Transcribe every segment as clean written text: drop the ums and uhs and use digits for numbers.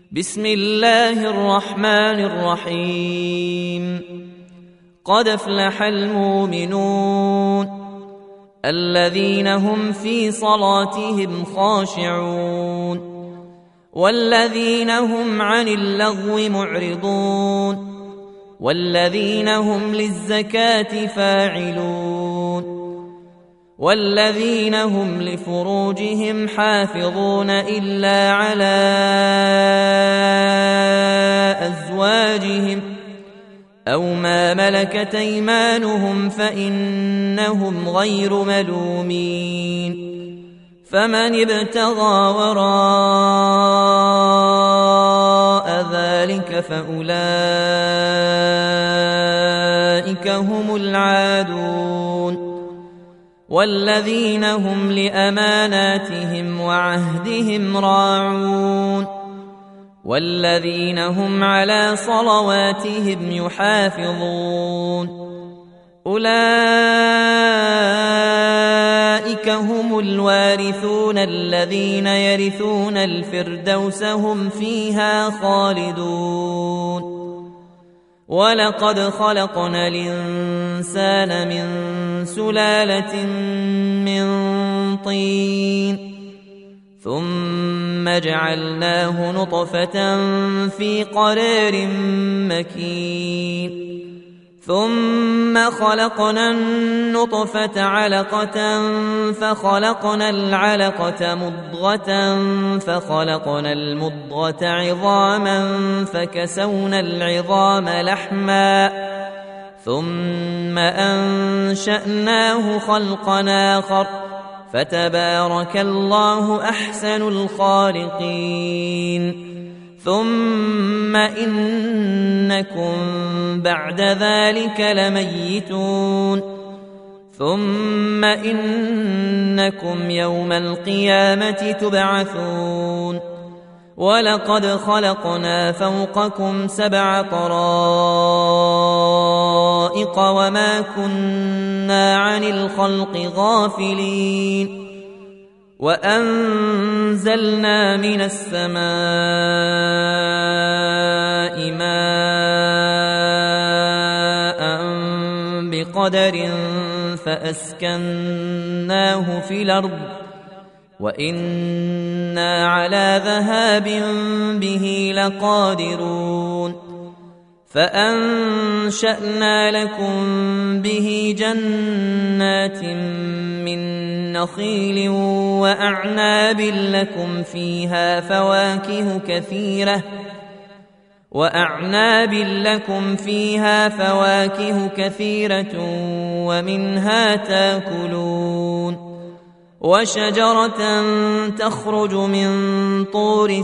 بسم الله الرحمن الرحيم. قد افلح المؤمنون الذين هم في صلاتهم خاشعون والذين هم عن اللغو معرضون والذين هم للزكاة فاعلون والذين هم لفروجهم حافظون إلا على أزواجهم أو ما ملكت أيمانهم فإنهم غير ملومين. فمن ابتغى وراء ذلك فأولئك هم العادون والذين هم لأماناتهم وعهدهم راعون والذين هم على صلواتهم يحافظون. أولئك هم الوارثون الذين يرثون الفردوس هم فيها خالدون. ولقد خلقنا الإنسان من سلالة من طين ثم جعلناه نطفة في قرار مكين ثم خلقنا النطفة علقة فخلقنا العلقة مضغة فخلقنا المضغة عظاما فكسونا العظام لحما ثم أنشأناه خلقا آخر فتبارك الله أحسن الخالقين. ثم إنكم بعد ذلك لميتون ثم إنكم يوم القيامة تبعثون. ولقد خلقنا فوقكم 7 طرائق وما كنا عن الخلق غافلين. وأنزلنا من السماء ماء بقدر فأسكناه في الأرض وإنا على ذهاب به لقادرون. فأنشأنا لكم به جنات من نخيل وأعناب لكم فيها فواكه كثيرة ومنها تاكلون. وشجرة تخرج من طور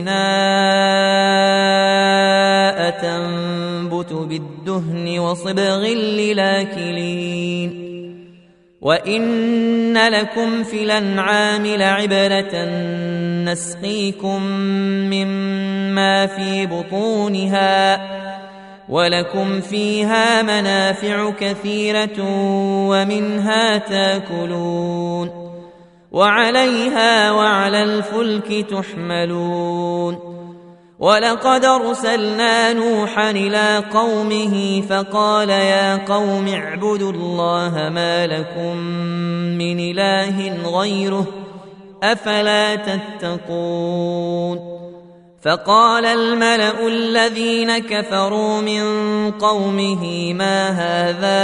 سيناء تنبت بالدهن وصبغ للآكلين. وإن لكم في الأنعام لعبرة نسقيكم مما في بطونها ولكم فيها منافع كثيرة ومنها تاكلون وعليها وعلى الفلك تحملون. ولقد أرسلنا نوحا إلى قومه فقال يا قوم اعبدوا الله ما لكم من إله غيره أفلا تتقون. فقال الملأ الذين كفروا من قومه ما هذا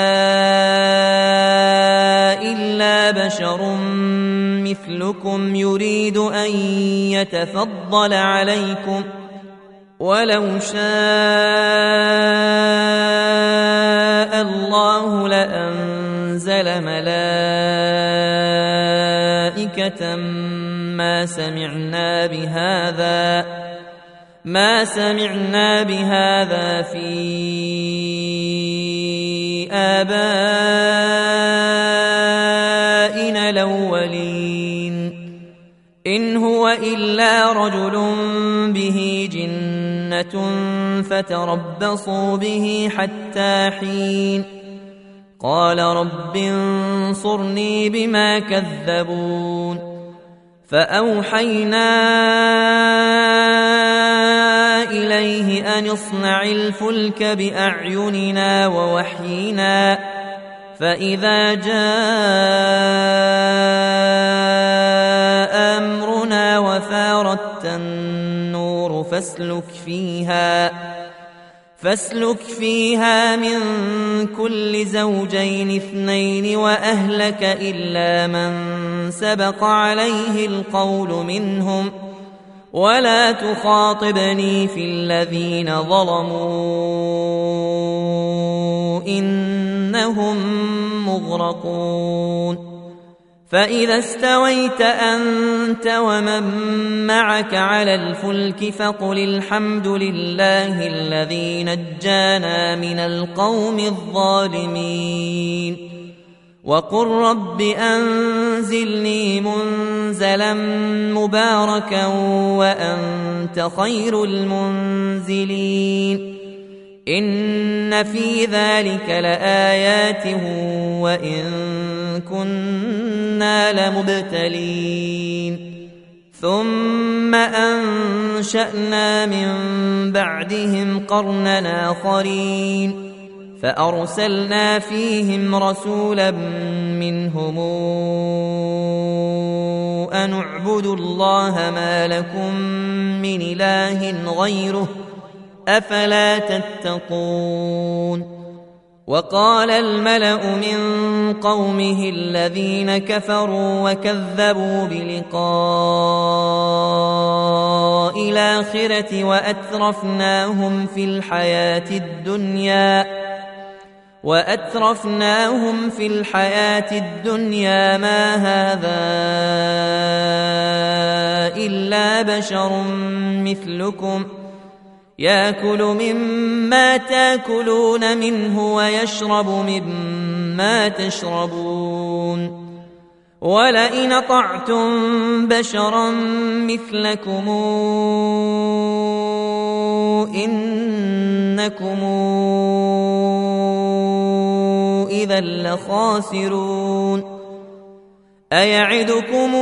إلا بشر مثلكم يريد أن يتفضل عليكم ولو شاء الله لأنزل ملائكة ما سمعنا بهذا في آبائنا الأولين إن هو إلا رجل به جنة فتربصوا به حتى حين. قال رب انصرني بما كذبون. فأوحينا أن اصنع الفلك بأعيننا ووحينا فإذا جاء أمرنا وفارت النور فاسلك فيها من كل زوجين اثنين وأهلك إلا من سبق عليه القول منهم ولا تخاطبني في الذين ظلموا إنهم مغرقون فإذا استويت أنت ومن معك على الفلك فقل الحمد لله الذي نجانا من القوم الظالمين وقل رب أنزلني منزلا مباركا وأنت خير المنزلين إن في ذلك لآيات وإن كنا لمبتلين ثم أنشأنا من بعدهم قرنا آخرين فأرسلنا فيهم رسولا منهم أن اعبدوا الله ما لكم من إله غيره أفلا تتقون وقال الملأ من قومه الذين كفروا وكذبوا بلقاء الآخرة وأترفناهم في الحياة الدنيا ما هذا إلا بشر مثلكم يأكل مما تأكلون منه ويشرب مما تشربون ولئن أطعتم بشرا مثلكم إنكم إذا لخاسرون أيعدكم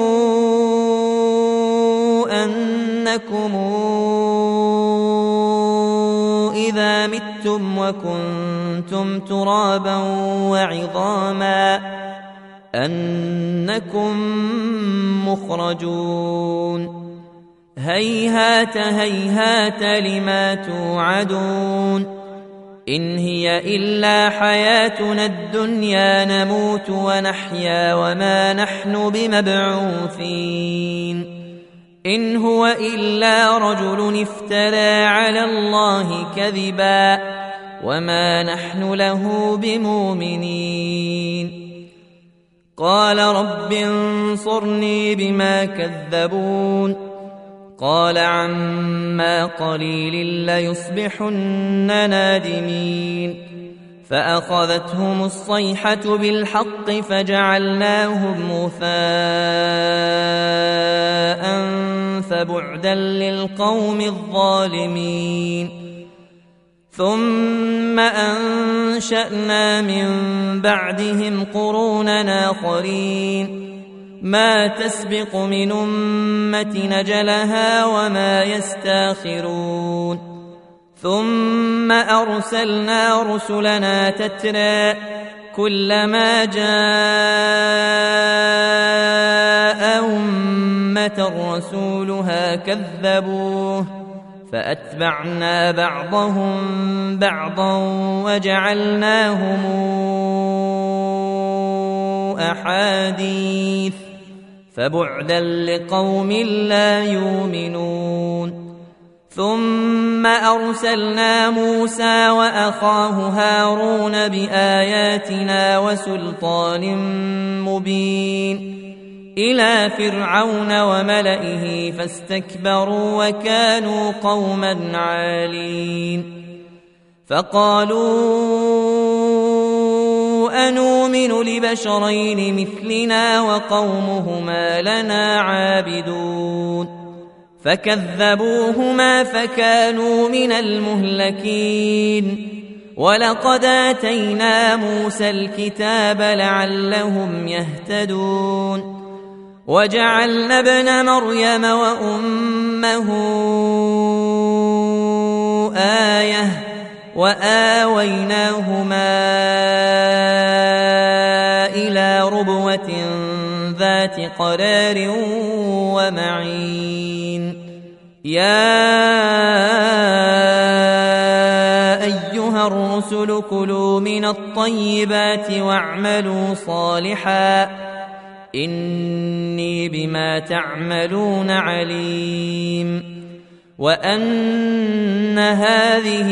أنكم إذا متم وكنتم ترابا وعظاما أنكم مخرجون هيهات هيهات لما توعدون إن هي إلا حياتنا الدنيا نموت ونحيا وما نحن بمبعوثين إن هو إلا رجل افترى على الله كذبا وما نحن له بمؤمنين قال رب انصرني بما كذبون قال عما قليل ليصبحن نادمين فأخذتهم الصيحة بالحق فجعلناهم غثاء فبعدا للقوم الظالمين ثم أنشأنا من بعدهم قرونا آخرين ما تسبق من أمة نجلها وما يستاخرون ثم أرسلنا رسلنا تترى كلما جاء أمة رسولها كذبوه فأتبعنا بعضهم بعضا وجعلناهم أحاديث فبعدا لقوم لا يؤمنون ثم أرسلنا موسى وأخاه هارون بآياتنا وسلطان مبين إلى فرعون وملئه فاستكبروا وكانوا قوما عالين فقالوا أنؤمن لبشرين مثلنا وقومهما لنا عابدون فكذبوهما فكانوا من المهلكين ولقد آتينا موسى الكتاب لعلهم يهتدون وجعلنا ابن مريم وأمه وآويناهما إلى ربوة ذات قرار ومعين يا أيها الرسل كلوا من الطيبات واعملوا صالحا إني بما تعملون عليم وأن هذه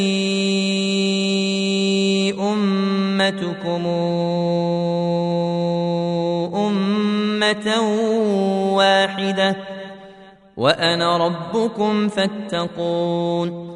أمتكم أمة واحدة وأنا ربكم فاتقون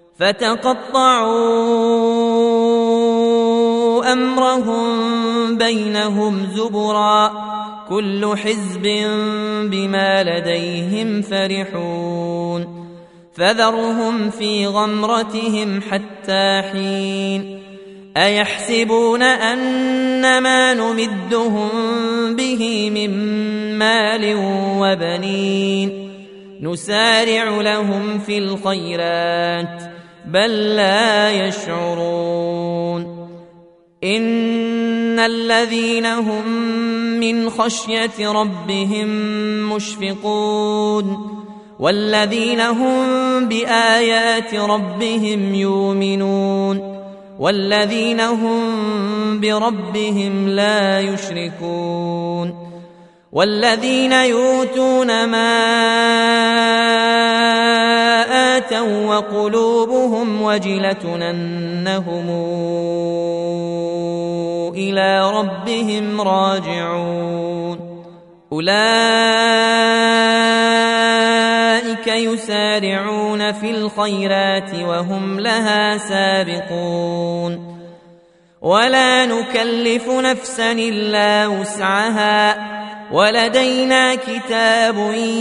فتقطعوا أمرهم بينهم زبرا كل حزب بما لديهم فرحون فذرهم في غمرتهم حتى حين أيحسبون أنما نمدهم به من مال وبنين نسارع لهم في الخيرات بل لا يشعرون إن الذين هم من خشية ربهم مشفقون والذين هم بآيات ربهم يؤمنون والذين هم بربهم لا يشركون والذين يؤتون ما آتوا وقلوبهم وجلة أنهم إلى ربهم راجعون أولئك يسارعون في الخيرات وهم لها سابقون ولا نكلف نفسا إلا وسعها ولدينا كتاب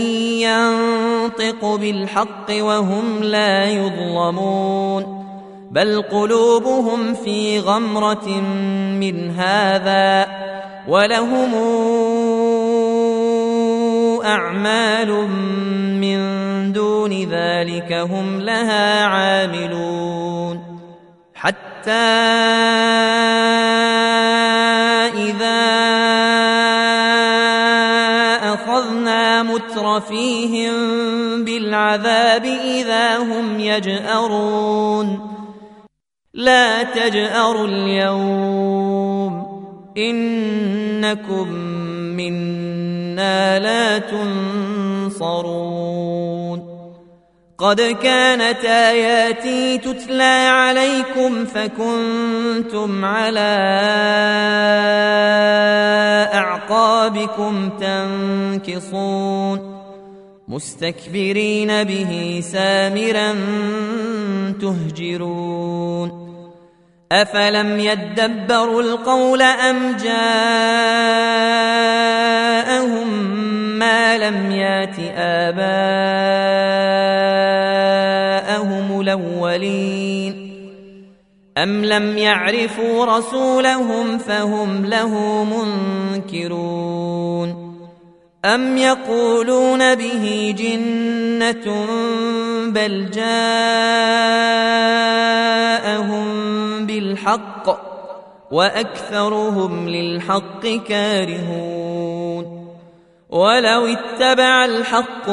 ينطق بالحق وهم لا يظلمون بل قلوبهم في غمرة من هذا ولهم أعمال من دون ذلك هم لها عاملون حتى إذا أخذنا مترفيهم بالعذاب إذا هم يجأرون لا تجأروا اليوم إنكم منا لا تنصرون قد كانت آياتي تتلى عليكم فكنتم على أعقابكم تنكصون مستكبرين به سامرا تهجرون أفلم يدبروا القول أم جاءهم ما لم يات آباءهم الأولين أم لم يعرفوا رسولهم فهم له منكرون أم يقولون به جنة بل جاءهم بالحق وأكثرهم للحق كارهون ولو اتبع الحق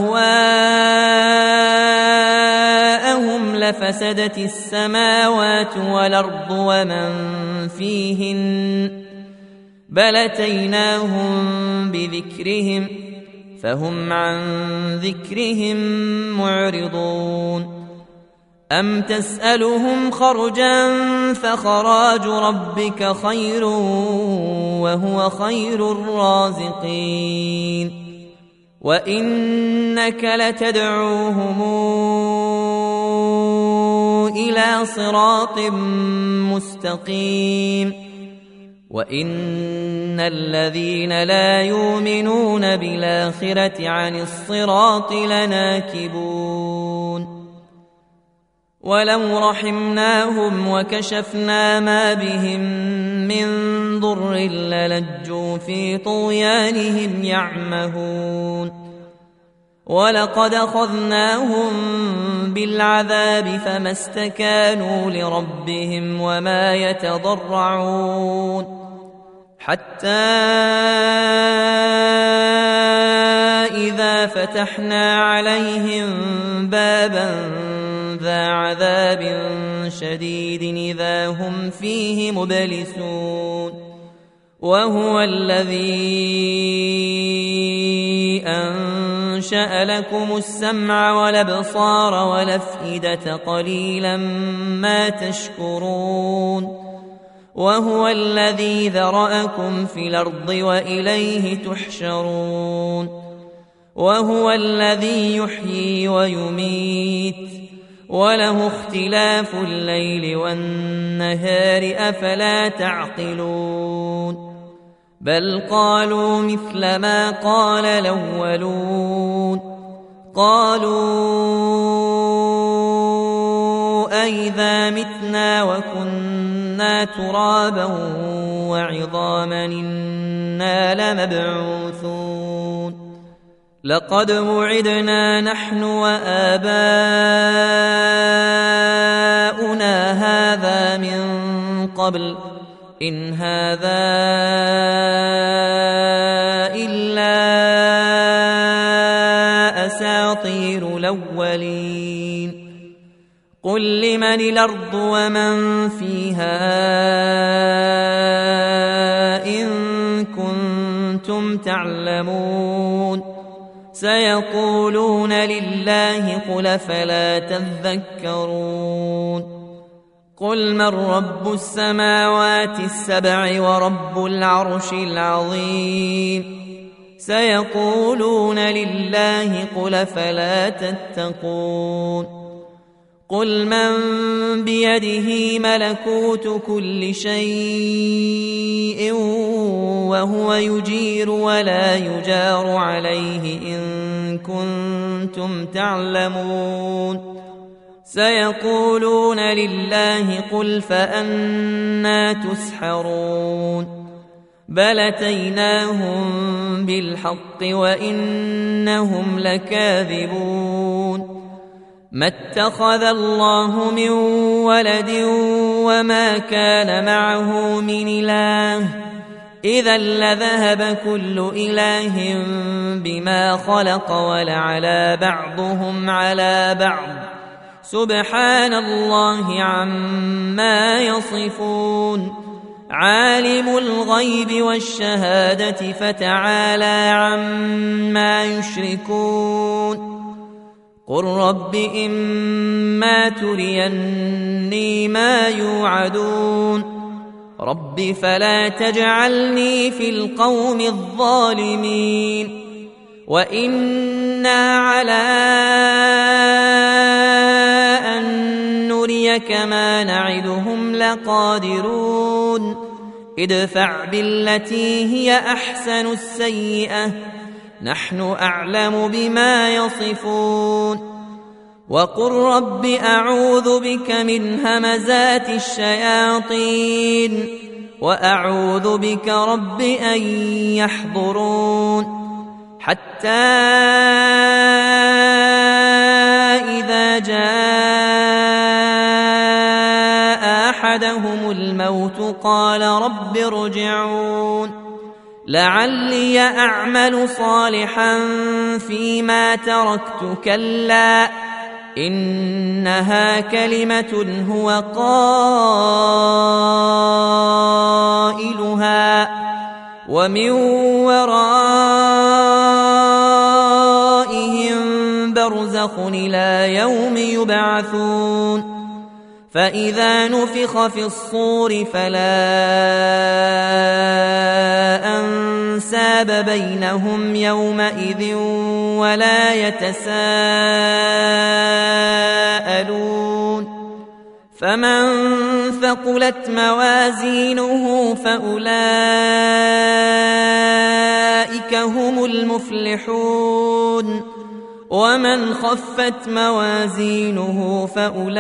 أهواءهم لفسدت السماوات والأرض ومن فيهن بل أتيناهم بذكرهم فهم عن ذكرهم معرضون أم تسألهم خرجا فخراج ربك خير وهو خير الرازقين وإنك لتدعوهم إلى صراط مستقيم وإن الذين لا يؤمنون بالآخرة عن الصراط لناكبون ولو رحمناهم وكشفنا ما بهم من ضر للجوا في طغيانهم يعمهون ولقد أخذناهم بالعذاب فما استكانوا لربهم وما يتضرعون حتى إذا فتحنا عليهم بابا ذا عذاب شديد إذا هم فيه مبلسون وهو الذي أنشأ لكم السمع والأبصار والأفئدة قليلا ما تشكرون وهو الذي ذرأكم في الأرض وإليه تحشرون وهو الذي يحيي ويميت وله اختلاف الليل والنهار أفلا تعقلون بل قالوا مثل ما قال الأولون قالوا أئذا متنا وكنا ترابا وعظاما إنا لمبعوثون لقد وعدنا نحن وآباؤنا هذا من قبل إن هذا إلا أساطير الأولين قل لمن الأرض ومن فيها إن كنتم تعلمون سيقولون لله قل فلا تذكرون قل من رب السماوات السبع ورب العرش العظيم سيقولون لله قل فلا تتقون قل من بيده ملكوت كل شيء وهو يجير ولا يجار عليه إن كنتم تعلمون سيقولون لله قل فأنى تسحرون بل أتيناهم بالحق وإنهم لكاذبون ما اتخذ الله من ولد وما كان معه من إله إذا لذهب كل إله بما خلق ولعلى بعضهم على بعض سبحان الله عما يصفون عالم الغيب والشهادة فتعالى عما يشركون قل رب إما تريني ما يوعدون رب فلا تجعلني في القوم الظالمين وإنا على أن نريك ما نعدهم لقادرون ادفع بالتي هي أحسن السيئة نحن أعلم بما يصفون وقل رب أعوذ بك من همزات الشياطين وأعوذ بك رب أن يحضرون حتى إذا جاء أحدهم الموت قال رب ارجعون لعلي أعمل صالحا فيما تركت كلا إنها كلمة هو قائلها ومن ورائهم برزخ إلى يوم يبعثون فإذا نفخ في الصور فلا أنساب بينهم يومئذ ولا يتساءلون فمن ثقلت موازينه فأولئك هم المفلحون ومن خفت موازينه فأولئك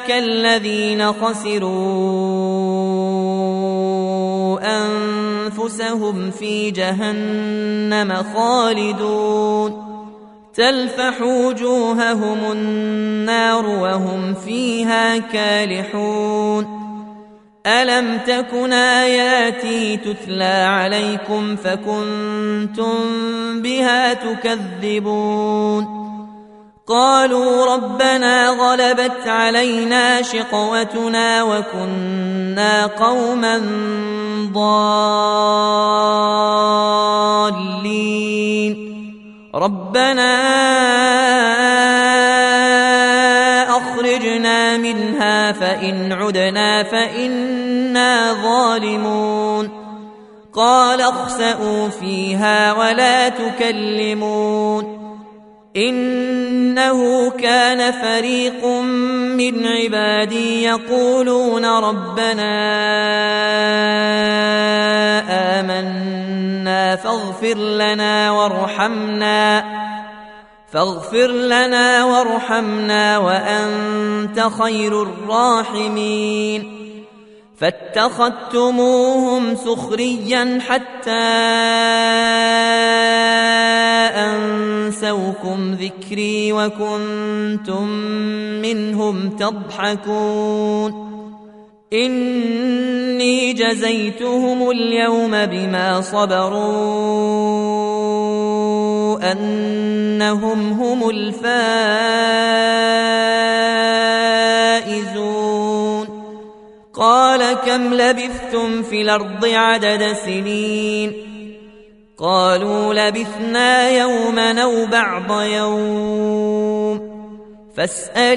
أولئك الذين خسروا أنفسهم في جهنم خالدون تلفح وجوههم النار وهم فيها كالحون ألم تكن آياتي تتلى عليكم فكنتم بها تكذبون قالوا ربنا غلبت علينا شقوتنا وكنا قوما ضالين ربنا أخرجنا منها فإن عدنا فإنا ظالمون قال اخسئوا فيها ولا تكلمون إنه كان فريق من عبادي يقولون ربنا آمنا فاغفر لنا وارحمنا وأنت خير الراحمين فاتخذتموهم سخريا حتى أنسوكم ذكري وكنتم منهم تضحكون إني جزيتهم اليوم بما صبروا أنهم هم الفائزون قال كم لبثتم في الأرض عدد سنين قالوا لبثنا يوما أو بعض يوم فاسأل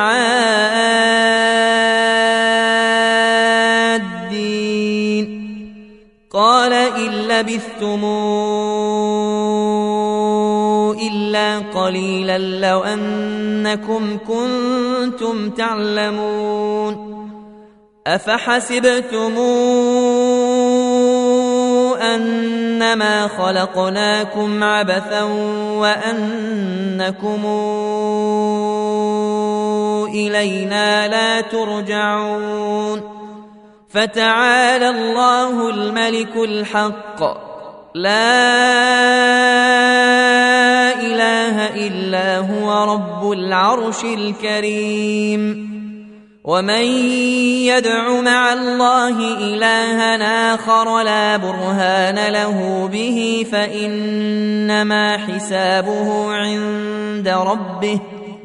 العادين قال إن لبثتم إلا قليلا لو أنكم كنتم تعلمون أفحسبتم أنما خلقناكم عبثا وأنكم إلينا لا ترجعون فتعالى الله الملك الحق لا إله إلا هو رب العرش الكريم ومن يدع مع الله إلها آخر لا برهان له به فإنما حسابه عند ربه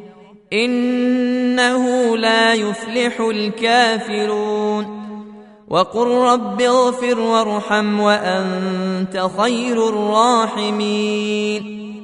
إنه لا يفلح الكافرون وقل رب اغفر وارحم وأنت خير الراحمين